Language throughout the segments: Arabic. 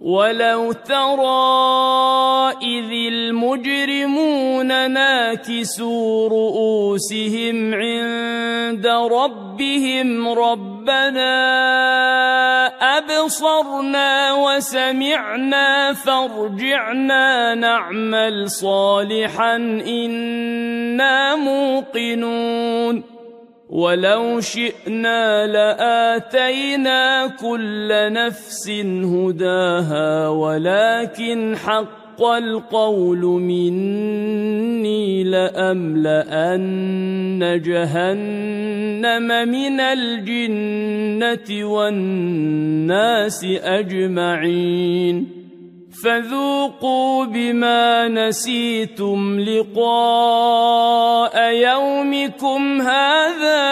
ولو ترى إذ المجرمون ناكسوا رؤوسهم عند ربهم ربنا أبصرنا وسمعنا فارجعنا نعمل صالحا إنا موقنون ولو شئنا لآتينا كل نفس هداها ولكن حق القول مني لأملأن جهنم من الجنة والناس أجمعين فذوقوا بما نسيتم لقاء يومكم هذا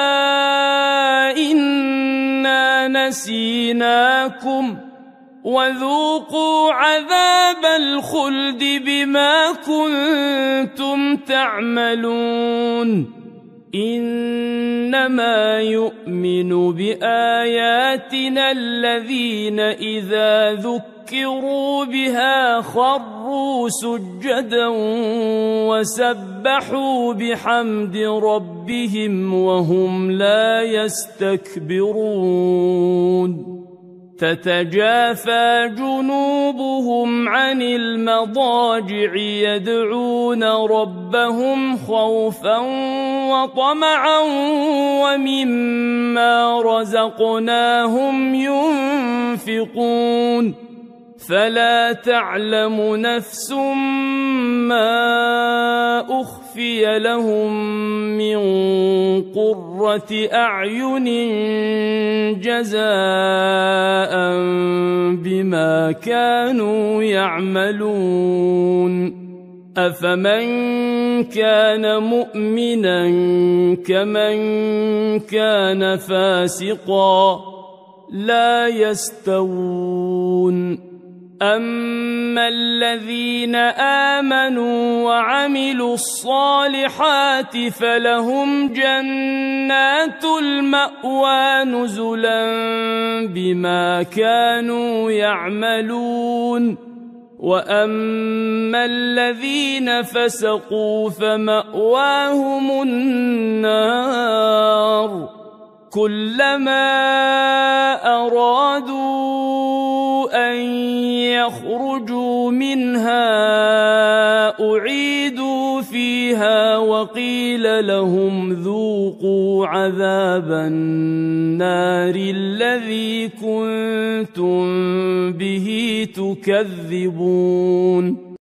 إنا نسيناكم وذوقوا عذاب الخلد بما كنتم تعملون إنما يؤمن بآياتنا الذين إذا ذكروا بها خروا سجدا وسبحوا بحمد ربهم وهم لا يستكبرون تتجافى جنوبهم عن المضاجع يدعون ربهم خوفا وطمعا ومما رزقناهم ينفقون فلا تعلم نفس ما أخفي لهم من قرة أعين جزاء بما كانوا يعملون أفمن كان مؤمنا كمن كان فاسقا لا يستوون أما الذين آمنوا وعملوا الصالحات فلهم جنات المأوى نزلا بما كانوا يعملون وأما الذين فسقوا فمأواهم النار كلما أرادوا أن يخرجوا منها أعيدوا فيها وقيل لهم ذوقوا عذاب النار الذي كنتم به تكذبون